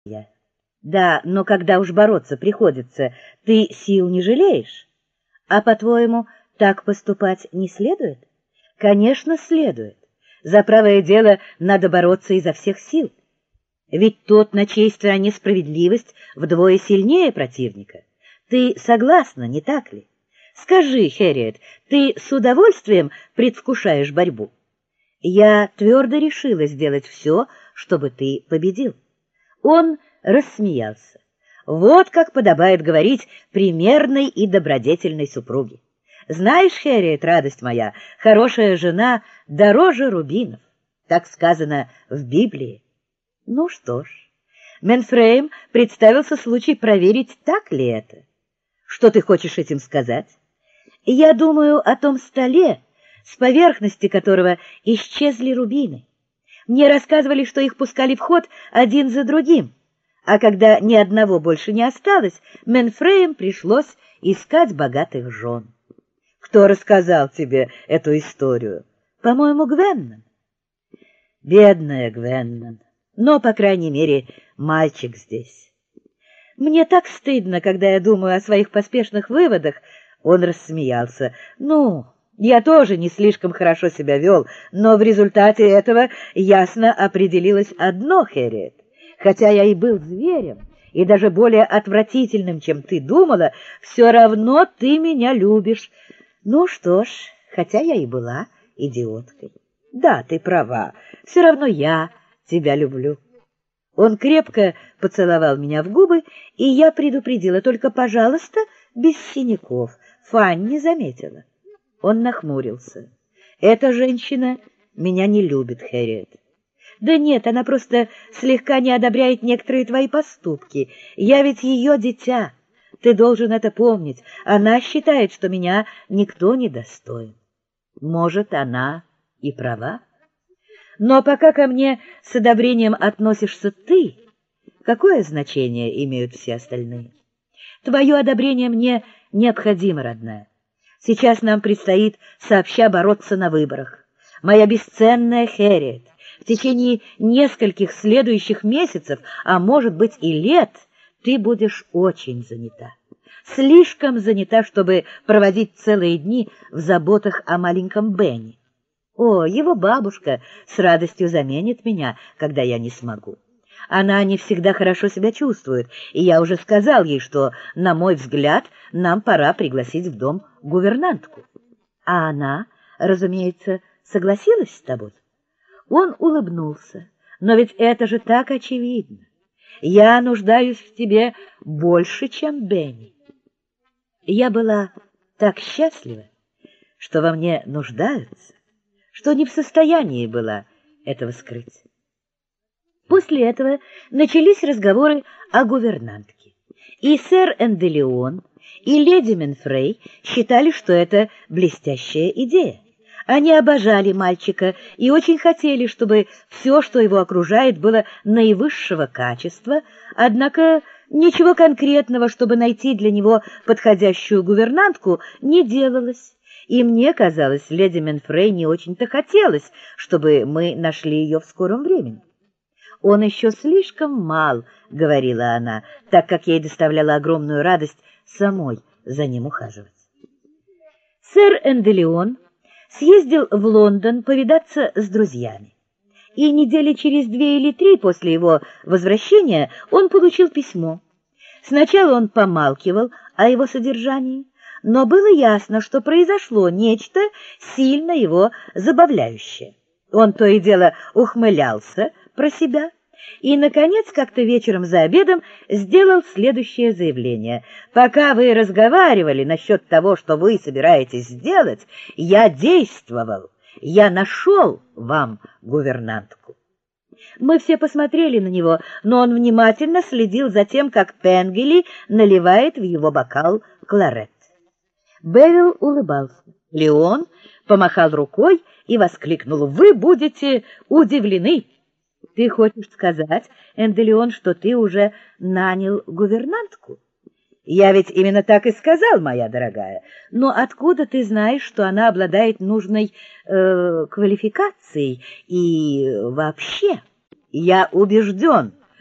я. Да, но когда уж бороться приходится, ты сил не жалеешь? А по-твоему, так поступать не следует? Конечно, следует. За правое дело надо бороться изо всех сил. Ведь тот, на чьей стороне справедливость, вдвое сильнее противника. Ты согласна, не так ли? Скажи, Хэрриет, ты с удовольствием предвкушаешь борьбу? Я твердо решила сделать все, чтобы ты победил. Он рассмеялся. Вот как подобает говорить примерной и добродетельной супруге. Знаешь, Хэрриет, радость моя, хорошая жена дороже рубинов. Так сказано в Библии. Ну что ж, Менфрейм представился случай проверить, так ли это. Что ты хочешь этим сказать? Я думаю о том столе, с поверхности которого исчезли рубины. Мне рассказывали, что их пускали в ход один за другим, а когда ни одного больше не осталось, Менфреям пришлось искать богатых жен. Кто рассказал тебе эту историю? По-моему, Гвеннон. Бедная Гвеннон. Но, по крайней мере, мальчик здесь. Мне так стыдно, когда я думаю о своих поспешных выводах. Он рассмеялся. Ну, я тоже не слишком хорошо себя вел, но в результате этого ясно определилось одно, Хэрриет. Хотя я и был зверем, и даже более отвратительным, чем ты думала, все равно ты меня любишь. Ну что ж, хотя я и была идиоткой. Да, ты права, все равно я тебя люблю. Он крепко поцеловал меня в губы, и я предупредила: только, пожалуйста, без синяков. Фанни заметила. Он нахмурился. Эта женщина меня не любит, Хэрриет. Да нет, она просто слегка не одобряет некоторые твои поступки. Я ведь ее дитя. Ты должен это помнить. Она считает, что меня никто не достоин. Может, она и права. Но пока ко мне с одобрением относишься ты, какое значение имеют все остальные? Твое одобрение мне необходимо, родная. Сейчас нам предстоит сообща бороться на выборах. Моя бесценная Хэрриет, в течение нескольких следующих месяцев, а может быть и лет, ты будешь очень занята. Слишком занята, чтобы проводить целые дни в заботах о маленьком Бенни. О, его бабушка с радостью заменит меня, когда я не смогу. Она не всегда хорошо себя чувствует, и я уже сказал ей, что, на мой взгляд, нам пора пригласить в дом гувернантку. А она, разумеется, согласилась с тобой? Он улыбнулся. Но ведь это же так очевидно. Я нуждаюсь в тебе больше, чем Бенни. Я была так счастлива, что во мне нуждаются, что не в состоянии была этого скрыть. После этого начались разговоры о гувернантке. И сэр Энделеон, и леди Менфрей считали, что это блестящая идея. Они обожали мальчика и очень хотели, чтобы все, что его окружает, было наивысшего качества, однако ничего конкретного, чтобы найти для него подходящую гувернантку, не делалось. И мне казалось, леди Менфрей не очень-то хотелось, чтобы мы нашли ее в скором времени. «Он еще слишком мал», — говорила она, так как ей доставляла огромную радость самой за ним ухаживать. Сэр Энделеон съездил в Лондон повидаться с друзьями. И недели через 2 или 3 после его возвращения он получил письмо. Сначала он помалкивал о его содержании, но было ясно, что произошло нечто сильно его забавляющее. Он то и дело ухмылялся про себя и, наконец, как-то вечером за обедом сделал следующее заявление: «Пока вы разговаривали насчет того, что вы собираетесь сделать, я действовал, я нашел вам гувернантку». Мы все посмотрели на него, но он внимательно следил за тем, как Пенгелли наливает в его бокал кларет. Бевил улыбался. Леон помахал рукой и воскликнул: «Вы будете удивлены!» «Ты хочешь сказать, Энделеон, что ты уже нанял гувернантку?» «Я ведь именно так и сказал, моя дорогая. Но откуда ты знаешь, что она обладает нужной квалификацией и вообще?» «Я убежден,